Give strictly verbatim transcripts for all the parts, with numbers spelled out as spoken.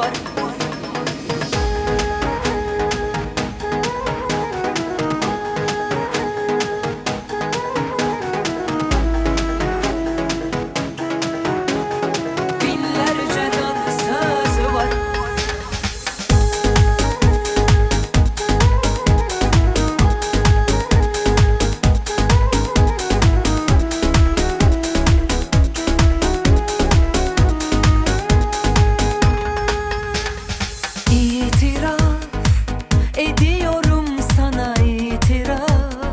var. Binlerce dansöz var. Ediyorum sana itiraf.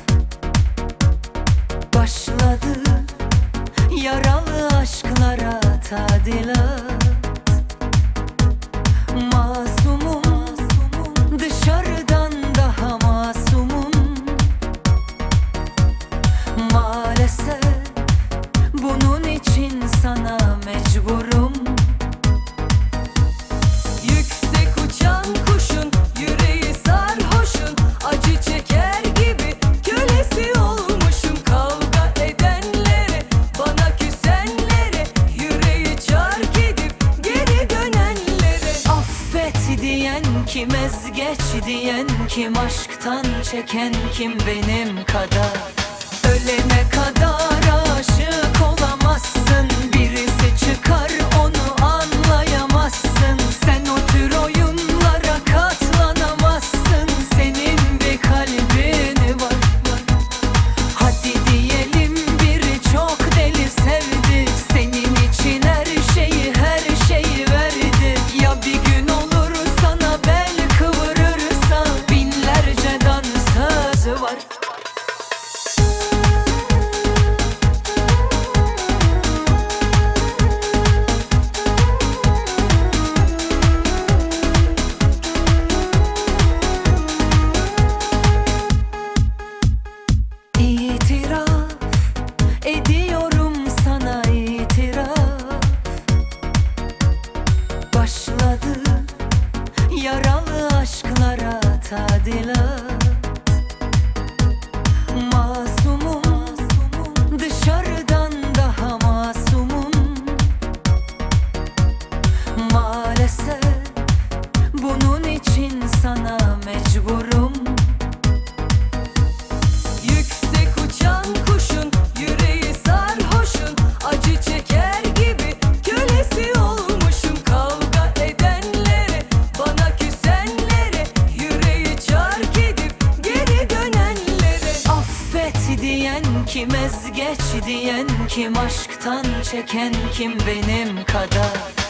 Başladı yaralı aşklara tadilat. Masumum, dışarıdan daha masumum. Maalesef bunun için sana mecburum. Yüksek uçan kuşun yüreği sarhoşun, acı çeker gibi kölesi olmuşum. Kavga edenlere, bana küsenlere, yüreği çark edip geri dönenlere. Affet diyen kim, ezgeç diyen kim, aşktan çeken kim benim kadar? Ölene kadar aşık olamazsın, birisi çıkar onu anlayamazsın. Sen o tür oyunlara katlanamazsın, senin bir kalbin var. Hadi diyelim biri çok deli sevdi, senin için her şeyi her şeyi verdi. Ya bir gün olur sana bel kıvırırsa, binlerce dansöz var. Ediyorum sana itiraf. Başladı yaralı aşklara tadilat. Masumum, dışarıdan daha masumum. Maalesef bunun için sana mecburum. Yüksek uçan kuşun yüreği sarhoşun, acı çeker gibi kölesi olmuşum. Kavga edenlere, bana küsenlere, yüreği çark edip geri dönenlere. Affet diyen kim, ezgeç diyen kim, aşktan çeken kim benim kadar?